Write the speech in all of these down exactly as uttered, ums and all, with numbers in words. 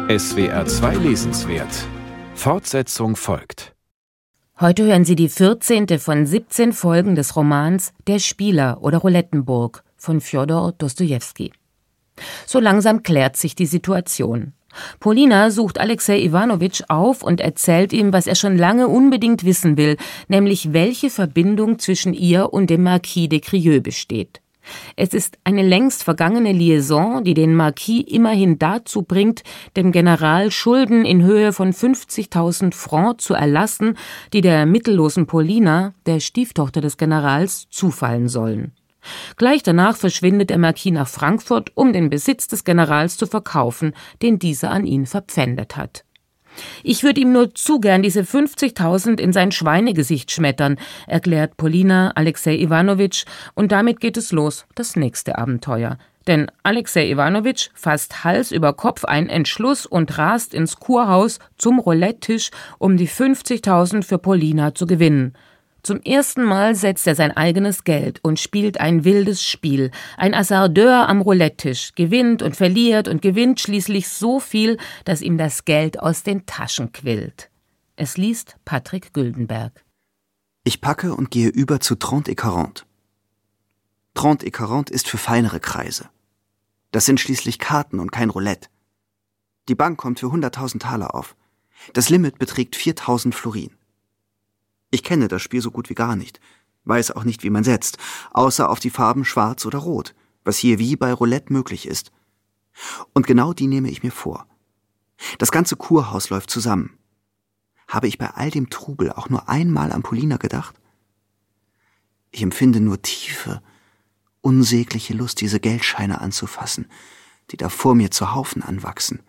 S W R zwei Lesenswert. Fortsetzung folgt. Heute hören Sie die vierzehnte von siebzehn Folgen des Romans Der Spieler oder Roulettenburg von Fjodor Dostojewski. So langsam klärt sich die Situation. Polina sucht Alexej Iwanowitsch auf und erzählt ihm, was er schon lange unbedingt wissen will, nämlich welche Verbindung zwischen ihr und dem Marquis de Crieux besteht. Es ist eine längst vergangene Liaison, die den Marquis immerhin dazu bringt, dem General Schulden in Höhe von fünfzigtausend Francs zu erlassen, die der mittellosen Polina, der Stieftochter des Generals, zufallen sollen. Gleich danach verschwindet der Marquis nach Frankfurt, um den Besitz des Generals zu verkaufen, den dieser an ihn verpfändet hat. »Ich würde ihm nur zu gern diese fünfzigtausend in sein Schweinegesicht schmettern«, erklärt Polina Alexej Iwanowitsch, und damit geht es los, das nächste Abenteuer. Denn Alexej Iwanowitsch fasst Hals über Kopf einen Entschluss und rast ins Kurhaus zum Roulette-Tisch, um die fünfzigtausend für Polina zu gewinnen. Zum ersten Mal setzt er sein eigenes Geld und spielt ein wildes Spiel. Ein Hasardeur am Roulette-Tisch, gewinnt und verliert und gewinnt schließlich so viel, dass ihm das Geld aus den Taschen quillt. Es liest Patrick Güldenberg. Ich packe und gehe über zu trente et quarante. trente et quarante ist für feinere Kreise. Das sind schließlich Karten und kein Roulette. Die Bank kommt für hunderttausend Taler auf. Das Limit beträgt viertausend Florin. Ich kenne das Spiel so gut wie gar nicht, weiß auch nicht, wie man setzt, außer auf die Farben schwarz oder rot, was hier wie bei Roulette möglich ist. Und genau die nehme ich mir vor. Das ganze Kurhaus läuft zusammen. Habe ich bei all dem Trubel auch nur einmal an Polina gedacht? Ich empfinde nur tiefe, unsägliche Lust, diese Geldscheine anzufassen, die da vor mir zu Haufen anwachsen.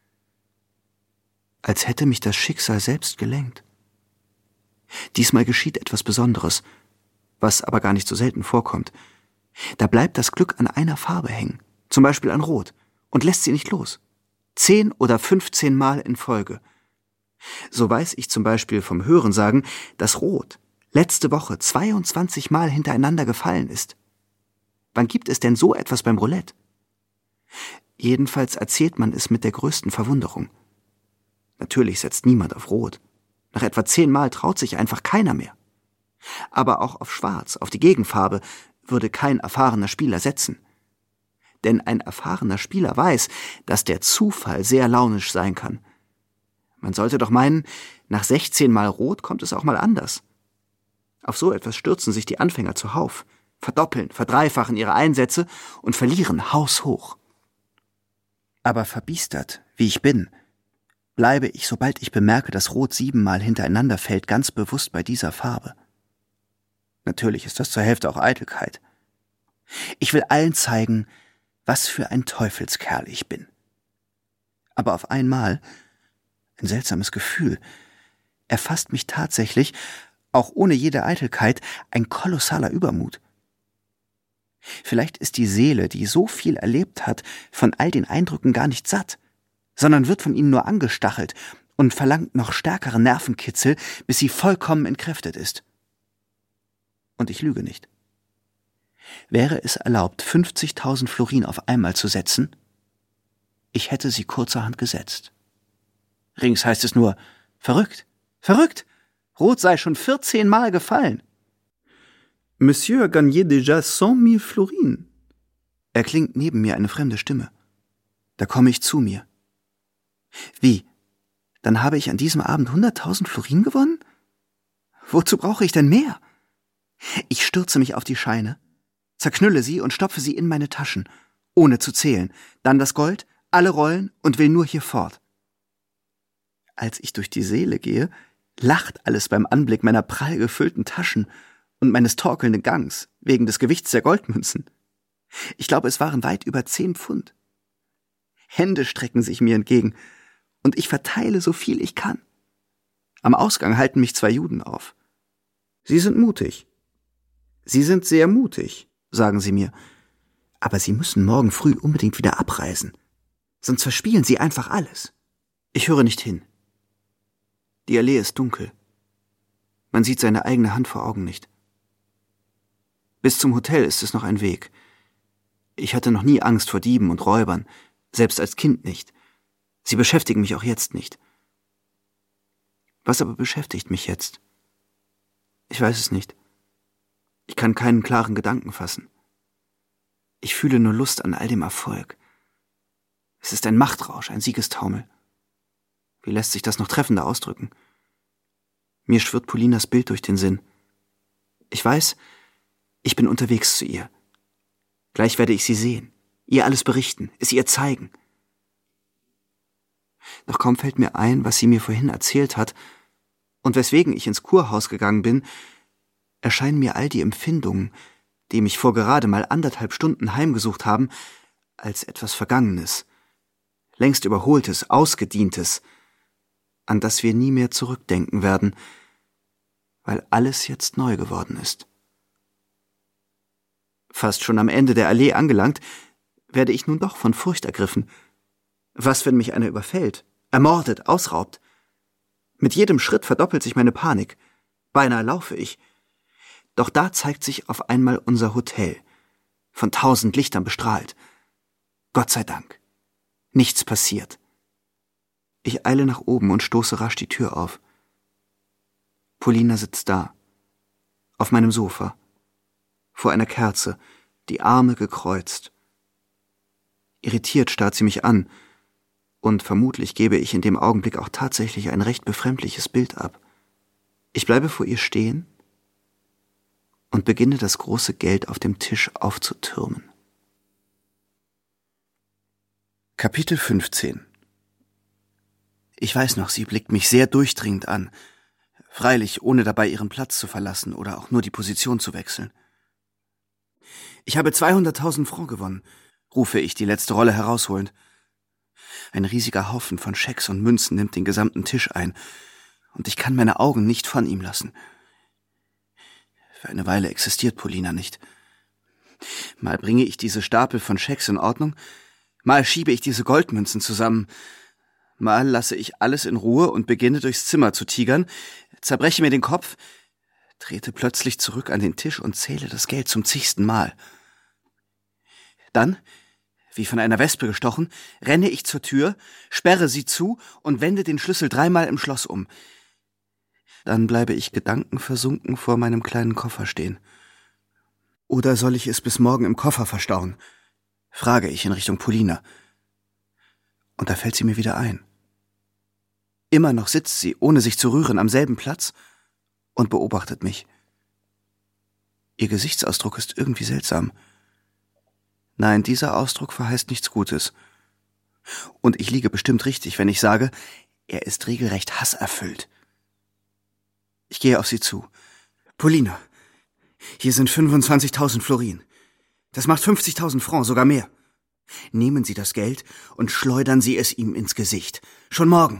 Als hätte mich das Schicksal selbst gelenkt. Diesmal geschieht etwas Besonderes, was aber gar nicht so selten vorkommt. Da bleibt das Glück an einer Farbe hängen, zum Beispiel an Rot, und lässt sie nicht los. Zehn oder fünfzehn Mal in Folge. So weiß ich zum Beispiel vom Hörensagen, dass Rot letzte Woche zweiundzwanzig Mal hintereinander gefallen ist. Wann gibt es denn so etwas beim Roulette? Jedenfalls erzählt man es mit der größten Verwunderung. Natürlich setzt niemand auf Rot. Nach etwa zehnmal traut sich einfach keiner mehr. Aber auch auf Schwarz, auf die Gegenfarbe, würde kein erfahrener Spieler setzen. Denn ein erfahrener Spieler weiß, dass der Zufall sehr launisch sein kann. Man sollte doch meinen, nach sechzehn Mal Rot kommt es auch mal anders. Auf so etwas stürzen sich die Anfänger zuhauf, verdoppeln, verdreifachen ihre Einsätze und verlieren haushoch. Aber verbiestert, wie ich bin, bleibe ich, sobald ich bemerke, dass Rot siebenmal hintereinander fällt, ganz bewusst bei dieser Farbe. Natürlich ist das zur Hälfte auch Eitelkeit. Ich will allen zeigen, was für ein Teufelskerl ich bin. Aber auf einmal, ein seltsames Gefühl, erfasst mich tatsächlich, auch ohne jede Eitelkeit, ein kolossaler Übermut. Vielleicht ist die Seele, die so viel erlebt hat, von all den Eindrücken gar nicht satt, sondern wird von ihnen nur angestachelt und verlangt noch stärkeren Nervenkitzel, bis sie vollkommen entkräftet ist. Und ich lüge nicht. Wäre es erlaubt, fünfzigtausend Florin auf einmal zu setzen? Ich hätte sie kurzerhand gesetzt. Rings heißt es nur, verrückt, verrückt, Rot sei schon vierzehn Mal gefallen. Monsieur a gagné déjà cent mille Florin. Erklingt neben mir eine fremde Stimme. Da komme ich zu mir. Wie? Dann habe ich an diesem Abend hunderttausend Florin gewonnen? Wozu brauche ich denn mehr? Ich stürze mich auf die Scheine, zerknülle sie und stopfe sie in meine Taschen, ohne zu zählen, dann das Gold, alle Rollen und will nur hier fort. Als ich durch die Seele gehe, lacht alles beim Anblick meiner prall gefüllten Taschen und meines torkelnden Gangs, wegen des Gewichts der Goldmünzen. Ich glaube, es waren weit über zehn Pfund. Hände strecken sich mir entgegen, und ich verteile so viel ich kann. Am Ausgang halten mich zwei Juden auf. Sie sind mutig. Sie sind sehr mutig, sagen sie mir. Aber Sie müssen morgen früh unbedingt wieder abreisen. Sonst verspielen Sie einfach alles. Ich höre nicht hin. Die Allee ist dunkel. Man sieht seine eigene Hand vor Augen nicht. Bis zum Hotel ist es noch ein Weg. Ich hatte noch nie Angst vor Dieben und Räubern, selbst als Kind nicht. Sie beschäftigen mich auch jetzt nicht. Was aber beschäftigt mich jetzt? Ich weiß es nicht. Ich kann keinen klaren Gedanken fassen. Ich fühle nur Lust an all dem Erfolg. Es ist ein Machtrausch, ein Siegestaumel. Wie lässt sich das noch treffender ausdrücken? Mir schwirrt Polinas Bild durch den Sinn. Ich weiß, ich bin unterwegs zu ihr. Gleich werde ich sie sehen, ihr alles berichten, es ihr zeigen. Doch kaum fällt mir ein, was sie mir vorhin erzählt hat und weswegen ich ins Kurhaus gegangen bin, erscheinen mir all die Empfindungen, die mich vor gerade mal anderthalb Stunden heimgesucht haben, als etwas Vergangenes, längst Überholtes, Ausgedientes, an das wir nie mehr zurückdenken werden, weil alles jetzt neu geworden ist. Fast schon am Ende der Allee angelangt, werde ich nun doch von Furcht ergriffen. Was, wenn mich einer überfällt, ermordet, ausraubt? Mit jedem Schritt verdoppelt sich meine Panik. Beinahe laufe ich. Doch da zeigt sich auf einmal unser Hotel, von tausend Lichtern bestrahlt. Gott sei Dank. Nichts passiert. Ich eile nach oben und stoße rasch die Tür auf. Polina sitzt da, auf meinem Sofa, vor einer Kerze, die Arme gekreuzt. Irritiert starrt sie mich an, und vermutlich gebe ich in dem Augenblick auch tatsächlich ein recht befremdliches Bild ab. Ich bleibe vor ihr stehen und beginne das große Geld auf dem Tisch aufzutürmen. Kapitel fünfzehn. Ich weiß noch, sie blickt mich sehr durchdringend an, freilich ohne dabei ihren Platz zu verlassen oder auch nur die Position zu wechseln. »Ich habe zweihunderttausend Francs gewonnen«, rufe ich die letzte Rolle herausholend. Ein riesiger Haufen von Schecks und Münzen nimmt den gesamten Tisch ein, und ich kann meine Augen nicht von ihm lassen. Für eine Weile existiert Polina nicht. Mal bringe ich diese Stapel von Schecks in Ordnung, mal schiebe ich diese Goldmünzen zusammen, mal lasse ich alles in Ruhe und beginne durchs Zimmer zu tigern, zerbreche mir den Kopf, trete plötzlich zurück an den Tisch und zähle das Geld zum zigsten Mal. Dann, wie von einer Wespe gestochen, renne ich zur Tür, sperre sie zu und wende den Schlüssel dreimal im Schloss um. Dann bleibe ich gedankenversunken vor meinem kleinen Koffer stehen. Oder soll ich es bis morgen im Koffer verstauen? Frage ich in Richtung Polina. Und da fällt sie mir wieder ein. Immer noch sitzt sie, ohne sich zu rühren, am selben Platz und beobachtet mich. Ihr Gesichtsausdruck ist irgendwie seltsam. Nein, dieser Ausdruck verheißt nichts Gutes. Und ich liege bestimmt richtig, wenn ich sage, er ist regelrecht hasserfüllt. Ich gehe auf sie zu. »Polina, hier sind fünfundzwanzigtausend Florin. Das macht fünfzigtausend Francs, sogar mehr. Nehmen Sie das Geld und schleudern Sie es ihm ins Gesicht. Schon morgen.«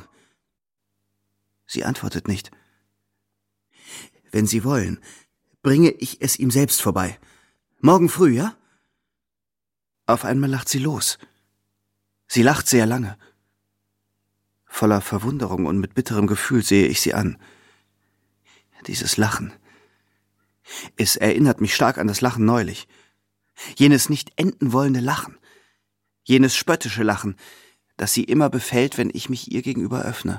Sie antwortet nicht. »Wenn Sie wollen, bringe ich es ihm selbst vorbei. Morgen früh, ja?« Auf einmal lacht sie los. Sie lacht sehr lange. Voller Verwunderung und mit bitterem Gefühl sehe ich sie an. Dieses Lachen. Es erinnert mich stark an das Lachen neulich. Jenes nicht enden wollende Lachen. Jenes spöttische Lachen, das sie immer befällt, wenn ich mich ihr gegenüber öffne.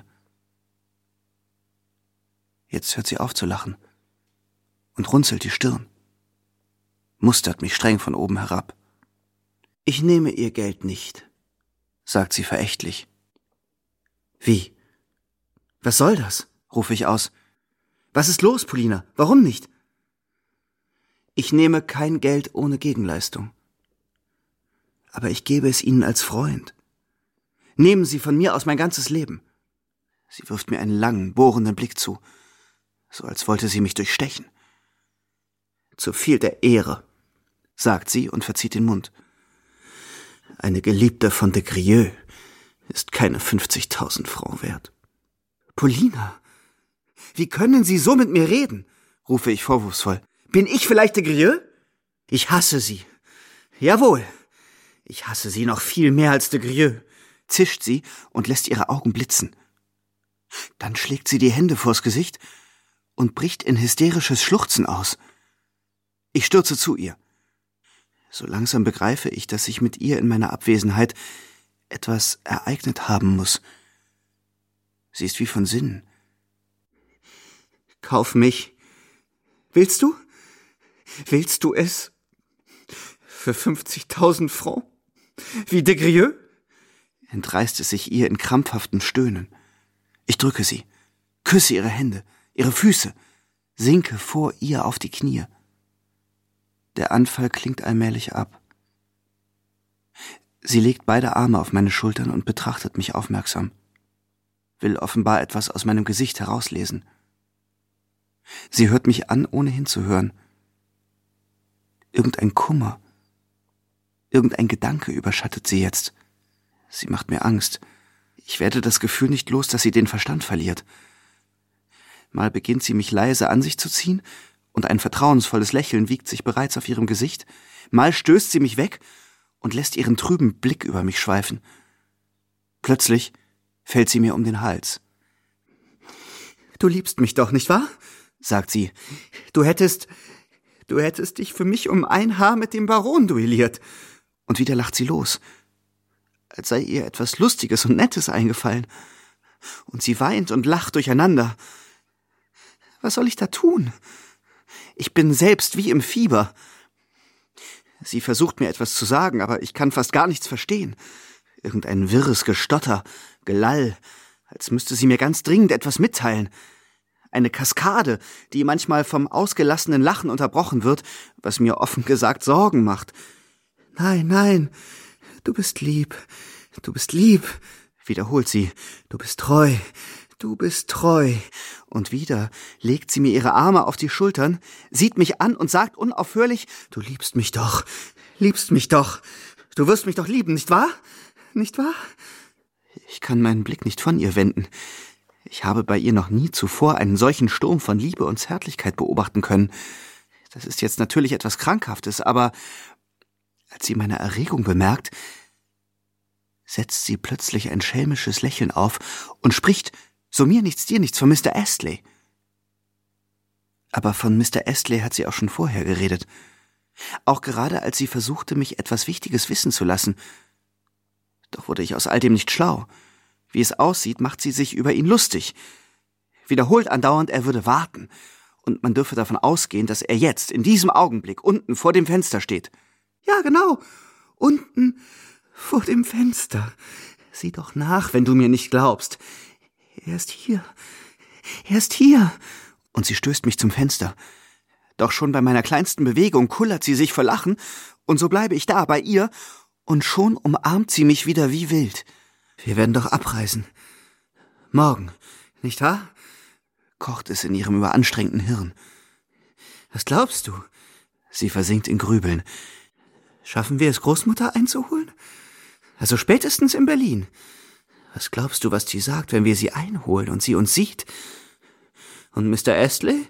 Jetzt hört sie auf zu lachen und runzelt die Stirn, mustert mich streng von oben herab. »Ich nehme Ihr Geld nicht«, sagt sie verächtlich. »Wie? Was soll das?«, rufe ich aus. »Was ist los, Polina? Warum nicht?« »Ich nehme kein Geld ohne Gegenleistung. Aber ich gebe es Ihnen als Freund. Nehmen Sie von mir aus mein ganzes Leben.« Sie wirft mir einen langen, bohrenden Blick zu, so als wollte sie mich durchstechen. »Zu viel der Ehre«, sagt sie und verzieht den Mund. »Eine Geliebte von de Grieux ist keine fünfzigtausend Francs wert.« »Polina, wie können Sie so mit mir reden?«, rufe ich vorwurfsvoll. »Bin ich vielleicht de Grieux? Ich hasse Sie. Jawohl, ich hasse Sie noch viel mehr als de Grieux«, zischt sie und lässt ihre Augen blitzen. Dann schlägt sie die Hände vors Gesicht und bricht in hysterisches Schluchzen aus. Ich stürze zu ihr. So langsam begreife ich, dass ich mit ihr in meiner Abwesenheit etwas ereignet haben muss. Sie ist wie von Sinnen. Kauf mich. Willst du? Willst du es? Für fünfzigtausend Francs? Wie de Grieux? Entreißt es sich ihr in krampfhaften Stöhnen. Ich drücke sie, küsse ihre Hände, ihre Füße, sinke vor ihr auf die Knie. Der Anfall klingt allmählich ab. Sie legt beide Arme auf meine Schultern und betrachtet mich aufmerksam, will offenbar etwas aus meinem Gesicht herauslesen. Sie hört mich an, ohne hinzuhören. Irgendein Kummer, irgendein Gedanke überschattet sie jetzt. Sie macht mir Angst. Ich werde das Gefühl nicht los, dass sie den Verstand verliert. Mal beginnt sie mich leise an sich zu ziehen, und ein vertrauensvolles Lächeln wiegt sich bereits auf ihrem Gesicht. Mal stößt sie mich weg und lässt ihren trüben Blick über mich schweifen. Plötzlich fällt sie mir um den Hals. »Du liebst mich doch, nicht wahr?« sagt sie. »Du hättest, du hättest dich für mich um ein Haar mit dem Baron duelliert.« Und wieder lacht sie los, als sei ihr etwas Lustiges und Nettes eingefallen. Und sie weint und lacht durcheinander. Was soll ich da tun? Ich bin selbst wie im Fieber. Sie versucht mir etwas zu sagen, aber ich kann fast gar nichts verstehen. Irgendein wirres Gestotter, Gelall, als müsste sie mir ganz dringend etwas mitteilen. Eine Kaskade, die manchmal vom ausgelassenen Lachen unterbrochen wird, was mir offen gesagt Sorgen macht. »Nein, nein, du bist lieb, du bist lieb«, wiederholt sie. »Du bist treu, du bist treu.« Und wieder legt sie mir ihre Arme auf die Schultern, sieht mich an und sagt unaufhörlich, »Du liebst mich doch, liebst mich doch. Du wirst mich doch lieben, nicht wahr? Nicht wahr?« Ich kann meinen Blick nicht von ihr wenden. Ich habe bei ihr noch nie zuvor einen solchen Sturm von Liebe und Zärtlichkeit beobachten können. Das ist jetzt natürlich etwas Krankhaftes, aber als sie meine Erregung bemerkt, setzt sie plötzlich ein schelmisches Lächeln auf und spricht, so mir nichts, dir nichts, von Mister Astley. Aber von Mister Astley hat sie auch schon vorher geredet. Auch gerade als sie versuchte, mich etwas Wichtiges wissen zu lassen. Doch wurde ich aus all dem nicht schlau. Wie es aussieht, macht sie sich über ihn lustig. Wiederholt andauernd, er würde warten. Und man dürfe davon ausgehen, dass er jetzt, in diesem Augenblick, unten vor dem Fenster steht. Ja, genau, unten vor dem Fenster. Sieh doch nach, wenn du mir nicht glaubst. Er ist hier, er ist hier. Und sie stößt mich zum Fenster. Doch schon bei meiner kleinsten Bewegung kullert sie sich vor Lachen, und so bleibe ich da bei ihr, und schon umarmt sie mich wieder wie wild. Wir werden doch abreisen. Morgen, nicht wahr? Kocht es in ihrem überanstrengten Hirn. Was glaubst du? Sie versinkt in Grübeln. Schaffen wir es, Großmutter einzuholen? Also spätestens in Berlin. Was glaubst du, was die sagt, wenn wir sie einholen und sie uns sieht? Und Mister Astley?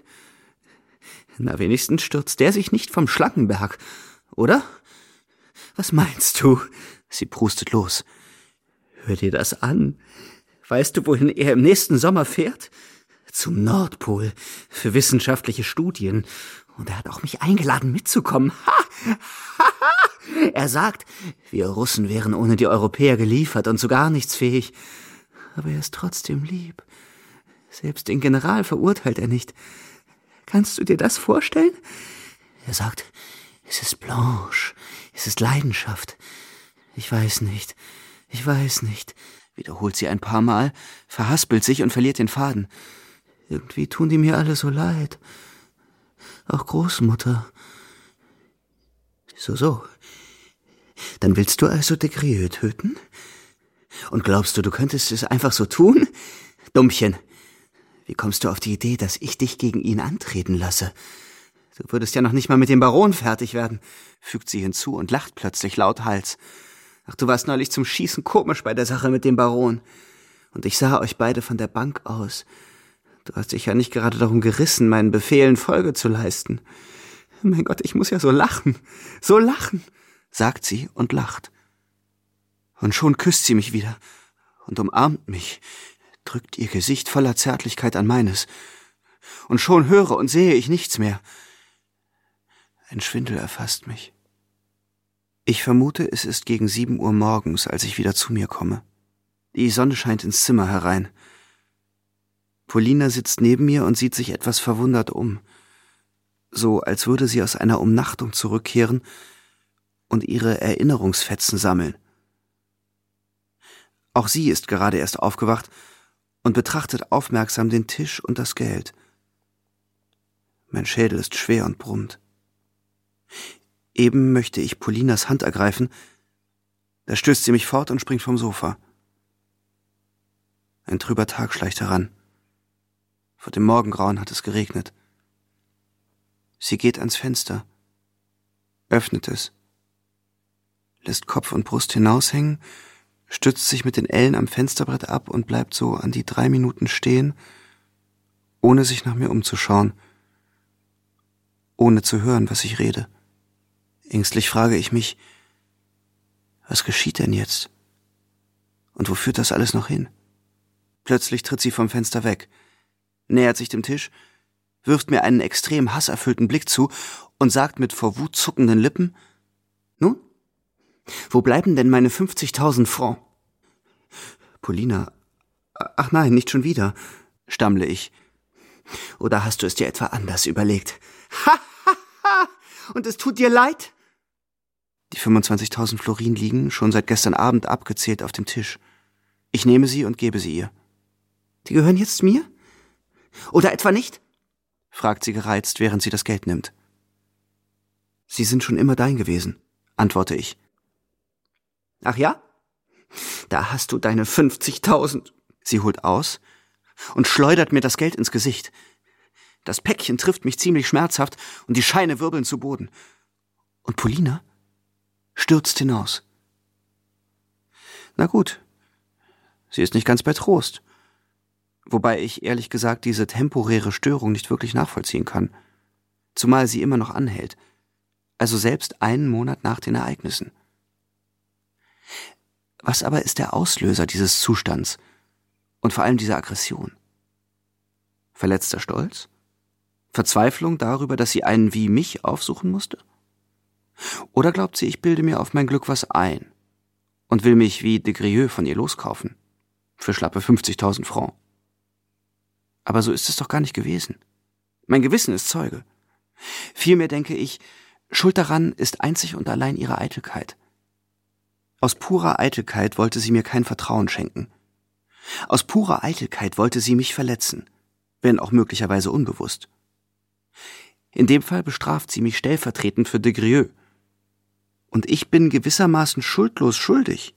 Na, wenigstens stürzt der sich nicht vom Schlangenberg, oder? Was meinst du? Sie prustet los. Hör dir das an. Weißt du, wohin er im nächsten Sommer fährt? Zum Nordpol, für wissenschaftliche Studien. Und er hat auch mich eingeladen, mitzukommen. Ha! Ha! Ha! Er sagt, wir Russen wären ohne die Europäer geliefert und zu gar nichts fähig. Aber er ist trotzdem lieb. Selbst den General verurteilt er nicht. Kannst du dir das vorstellen? Er sagt, es ist Blanche, es ist Leidenschaft. Ich weiß nicht, ich weiß nicht, wiederholt sie ein paar Mal, verhaspelt sich und verliert den Faden. Irgendwie tun die mir alle so leid. Auch Großmutter. So, so. Dann willst du also de Grieux töten? Und glaubst du, du könntest es einfach so tun? Dummchen. Wie kommst du auf die Idee, dass ich dich gegen ihn antreten lasse? Du würdest ja noch nicht mal mit dem Baron fertig werden, fügt sie hinzu und lacht plötzlich lauthals. Ach, du warst neulich zum Schießen komisch bei der Sache mit dem Baron. Und ich sah euch beide von der Bank aus. Du hast dich ja nicht gerade darum gerissen, meinen Befehlen Folge zu leisten. Mein Gott, ich muss ja so lachen, so lachen, sagt sie und lacht. Und schon küsst sie mich wieder und umarmt mich, drückt ihr Gesicht voller Zärtlichkeit an meines. Und schon höre und sehe ich nichts mehr. Ein Schwindel erfasst mich. Ich vermute, es ist gegen sieben Uhr morgens, als ich wieder zu mir komme. Die Sonne scheint ins Zimmer herein. Polina sitzt neben mir und sieht sich etwas verwundert um, so als würde sie aus einer Umnachtung zurückkehren und ihre Erinnerungsfetzen sammeln. Auch sie ist gerade erst aufgewacht und betrachtet aufmerksam den Tisch und das Geld. Mein Schädel ist schwer und brummt. Eben möchte ich Polinas Hand ergreifen, da stößt sie mich fort und springt vom Sofa. Ein trüber Tag schleicht heran. Vor dem Morgengrauen hat es geregnet. Sie geht ans Fenster, öffnet es, lässt Kopf und Brust hinaushängen, stützt sich mit den Ellen am Fensterbrett ab und bleibt so an die drei Minuten stehen, ohne sich nach mir umzuschauen, ohne zu hören, was ich rede. Ängstlich frage ich mich, was geschieht denn jetzt? Und wo führt das alles noch hin? Plötzlich tritt sie vom Fenster weg, nähert sich dem Tisch, wirft mir einen extrem hasserfüllten Blick zu und sagt mit vor Wut zuckenden Lippen: »Nun, wo bleiben denn meine fünfzigtausend Francs?« »Polina, ach nein, nicht schon wieder«, stammle ich. »Oder hast du es dir etwa anders überlegt?« »Ha, ha, ha! Und es tut dir leid?« Die fünfundzwanzigtausend Florin liegen, schon seit gestern Abend abgezählt, auf dem Tisch. Ich nehme sie und gebe sie ihr. »Die gehören jetzt mir? Oder etwa nicht?« fragt sie gereizt, während sie das Geld nimmt. »Sie sind schon immer dein gewesen«, antworte ich. »Ach ja? Da hast du deine fünfzigtausend. Sie holt aus und schleudert mir das Geld ins Gesicht. Das Päckchen trifft mich ziemlich schmerzhaft und die Scheine wirbeln zu Boden. Und Polina stürzt hinaus. Na gut, sie ist nicht ganz bei Trost. Wobei ich ehrlich gesagt diese temporäre Störung nicht wirklich nachvollziehen kann. Zumal sie immer noch anhält. Also selbst einen Monat nach den Ereignissen. Was aber ist der Auslöser dieses Zustands und vor allem dieser Aggression? Verletzter Stolz? Verzweiflung darüber, dass sie einen wie mich aufsuchen musste? Oder glaubt sie, ich bilde mir auf mein Glück was ein und will mich wie de Grieux von ihr loskaufen? Für schlappe fünfzigtausend Francs. Aber so ist es doch gar nicht gewesen. Mein Gewissen ist Zeuge. Vielmehr denke ich, schuld daran ist einzig und allein ihre Eitelkeit. Aus purer Eitelkeit wollte sie mir kein Vertrauen schenken. Aus purer Eitelkeit wollte sie mich verletzen, wenn auch möglicherweise unbewusst. In dem Fall bestraft sie mich stellvertretend für de Grieux. Und ich bin gewissermaßen schuldlos schuldig.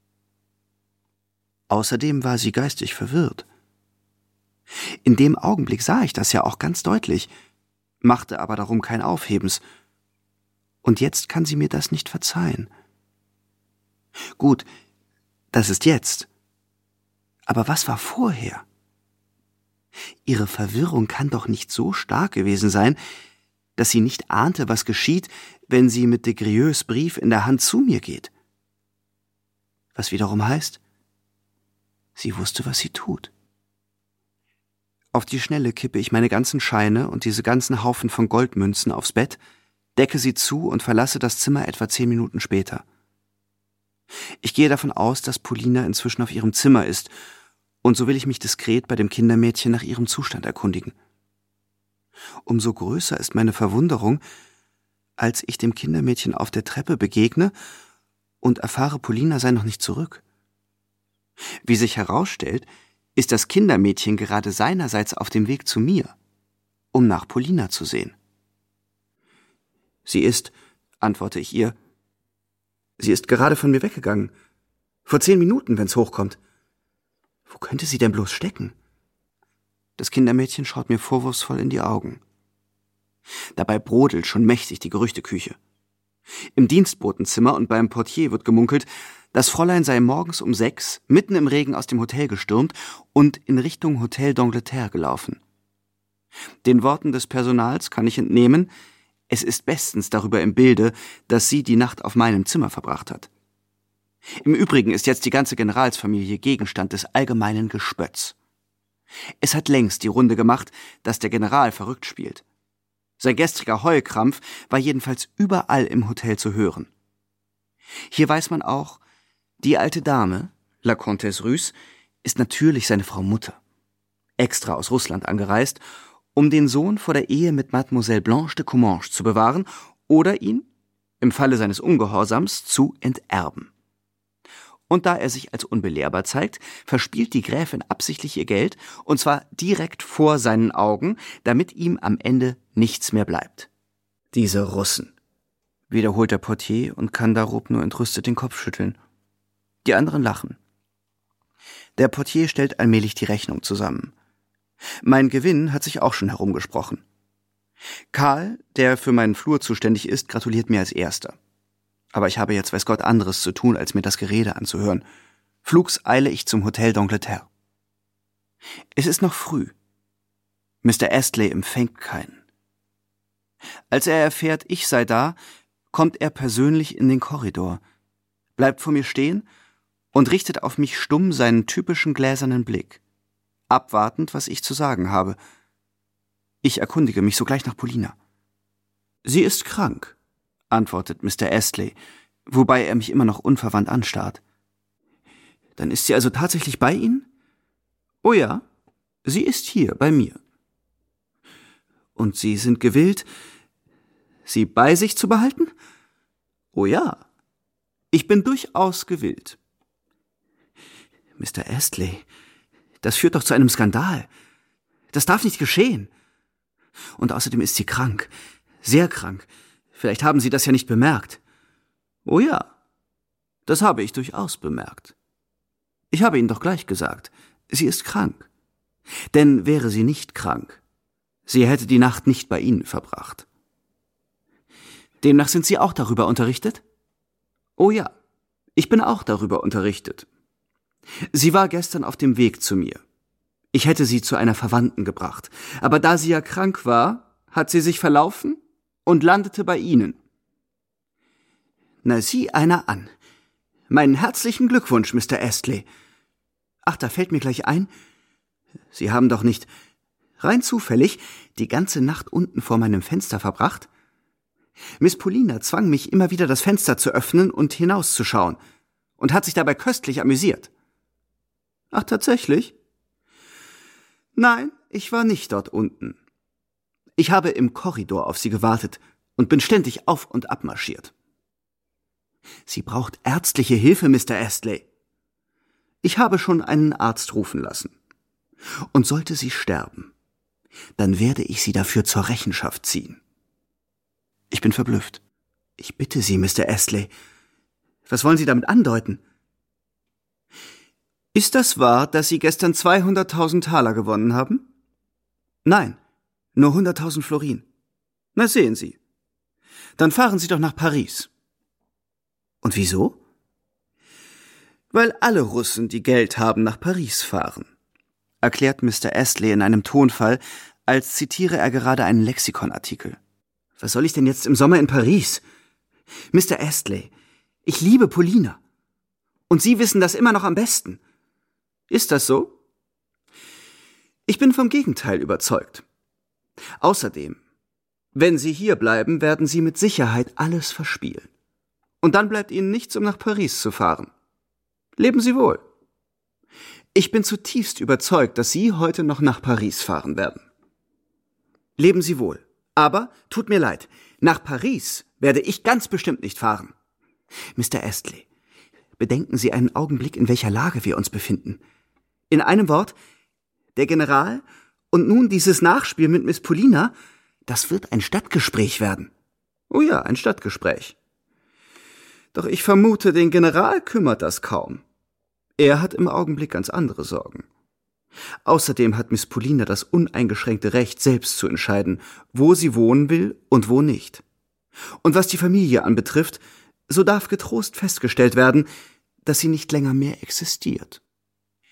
Außerdem war sie geistig verwirrt. In dem Augenblick sah ich das ja auch ganz deutlich, machte aber darum kein Aufhebens. Und jetzt kann sie mir das nicht verzeihen. Gut, das ist jetzt. Aber was war vorher? Ihre Verwirrung kann doch nicht so stark gewesen sein, dass sie nicht ahnte, was geschieht, wenn sie mit de Grieux Brief in der Hand zu mir geht. Was wiederum heißt, sie wusste, was sie tut. Auf die Schnelle kippe ich meine ganzen Scheine und diese ganzen Haufen von Goldmünzen aufs Bett, decke sie zu und verlasse das Zimmer etwa zehn Minuten später. Ich gehe davon aus, dass Polina inzwischen auf ihrem Zimmer ist, und so will ich mich diskret bei dem Kindermädchen nach ihrem Zustand erkundigen. Umso größer ist meine Verwunderung, als ich dem Kindermädchen auf der Treppe begegne und erfahre, Polina sei noch nicht zurück. Wie sich herausstellt, ist das Kindermädchen gerade seinerseits auf dem Weg zu mir, um nach Polina zu sehen. »Sie ist«, antworte ich ihr, »sie ist gerade von mir weggegangen. Vor zehn Minuten, wenn's hochkommt. Wo könnte sie denn bloß stecken?« Das Kindermädchen schaut mir vorwurfsvoll in die Augen. Dabei brodelt schon mächtig die Gerüchteküche. Im Dienstbotenzimmer und beim Portier wird gemunkelt, das Fräulein sei morgens um sechs mitten im Regen aus dem Hotel gestürmt und in Richtung Hotel d'Angleterre gelaufen. Den Worten des Personals kann ich entnehmen, es ist bestens darüber im Bilde, dass sie die Nacht auf meinem Zimmer verbracht hat. Im Übrigen ist jetzt die ganze Generalsfamilie Gegenstand des allgemeinen Gespötts. Es hat längst die Runde gemacht, dass der General verrückt spielt. Sein gestriger Heulkrampf war jedenfalls überall im Hotel zu hören. Hier weiß man auch, die alte Dame, La Comtesse Russe, ist natürlich seine Frau Mutter. Extra aus Russland angereist, um den Sohn vor der Ehe mit Mademoiselle Blanche de Comminges zu bewahren oder ihn, im Falle seines Ungehorsams, zu enterben. Und da er sich als unbelehrbar zeigt, verspielt die Gräfin absichtlich ihr Geld, und zwar direkt vor seinen Augen, damit ihm am Ende nichts mehr bleibt. Diese Russen, wiederholt der Portier und kann darob nur entrüstet den Kopf schütteln. Die anderen lachen. Der Portier stellt allmählich die Rechnung zusammen. Mein Gewinn hat sich auch schon herumgesprochen. Karl, der für meinen Flur zuständig ist, gratuliert mir als Erster. Aber ich habe jetzt weiß Gott anderes zu tun, als mir das Gerede anzuhören. Flugs eile ich zum Hotel d'Angleterre. Es ist noch früh. Mister Astley empfängt keinen. Als er erfährt, ich sei da, kommt er persönlich in den Korridor, bleibt vor mir stehen und richtet auf mich stumm seinen typischen gläsernen Blick, abwartend, was ich zu sagen habe. Ich erkundige mich sogleich nach Polina. »Sie ist krank«, antwortet Mister Astley, wobei er mich immer noch unverwandt anstarrt. »Dann ist sie also tatsächlich bei Ihnen?« »Oh ja, sie ist hier, bei mir.« »Und Sie sind gewillt, sie bei sich zu behalten?« »Oh ja, ich bin durchaus gewillt.« »Mister Astley, das führt doch zu einem Skandal. Das darf nicht geschehen. Und außerdem ist sie krank, sehr krank. Vielleicht haben Sie das ja nicht bemerkt.« »Oh ja, das habe ich durchaus bemerkt. Ich habe Ihnen doch gleich gesagt, sie ist krank. Denn wäre sie nicht krank, sie hätte die Nacht nicht bei Ihnen verbracht.« »Demnach sind Sie auch darüber unterrichtet?« »Oh ja, ich bin auch darüber unterrichtet. Sie war gestern auf dem Weg zu mir. Ich hätte sie zu einer Verwandten gebracht, aber da sie ja krank war, hat sie sich verlaufen und landete bei Ihnen.« »Na, sieh einer an. Meinen herzlichen Glückwunsch, Mister Astley. Ach, da fällt mir gleich ein, Sie haben doch nicht rein zufällig die ganze Nacht unten vor meinem Fenster verbracht? Miss Polina zwang mich immer wieder, das Fenster zu öffnen und hinauszuschauen und hat sich dabei köstlich amüsiert.« »Ach, tatsächlich?« »Nein, ich war nicht dort unten. Ich habe im Korridor auf sie gewartet und bin ständig auf und ab marschiert.« »Sie braucht ärztliche Hilfe, Mister Astley.« »Ich habe schon einen Arzt rufen lassen. Und sollte sie sterben, dann werde ich sie dafür zur Rechenschaft ziehen.« Ich bin verblüfft. »Ich bitte Sie, Mister Astley, was wollen Sie damit andeuten?« »Ist das wahr, dass Sie gestern zweihunderttausend Taler gewonnen haben?« »Nein, nur hunderttausend Florin.« »Na, sehen Sie. Dann fahren Sie doch nach Paris.« »Und wieso?« »Weil alle Russen, die Geld haben, nach Paris fahren«, erklärt Mister Astley in einem Tonfall, als zitiere er gerade einen Lexikonartikel. »Was soll ich denn jetzt im Sommer in Paris? Mister Astley, ich liebe Polina. Und Sie wissen das immer noch am besten. Ist das so?« »Ich bin vom Gegenteil überzeugt. Außerdem, wenn Sie hier bleiben, werden Sie mit Sicherheit alles verspielen. Und dann bleibt Ihnen nichts, um nach Paris zu fahren. Leben Sie wohl. Ich bin zutiefst überzeugt, dass Sie heute noch nach Paris fahren werden. Leben Sie wohl. Aber, tut mir leid, nach Paris werde ich ganz bestimmt nicht fahren. Mister Astley, bedenken Sie einen Augenblick, in welcher Lage wir uns befinden. In einem Wort, der General und nun dieses Nachspiel mit Miss Polina, das wird ein Stadtgespräch werden.« »Oh ja, ein Stadtgespräch. Doch ich vermute, den General kümmert das kaum. Er hat im Augenblick ganz andere Sorgen. Außerdem hat Miss Polina das uneingeschränkte Recht, selbst zu entscheiden, wo sie wohnen will und wo nicht. Und was die Familie anbetrifft, so darf getrost festgestellt werden, dass sie nicht länger mehr existiert.«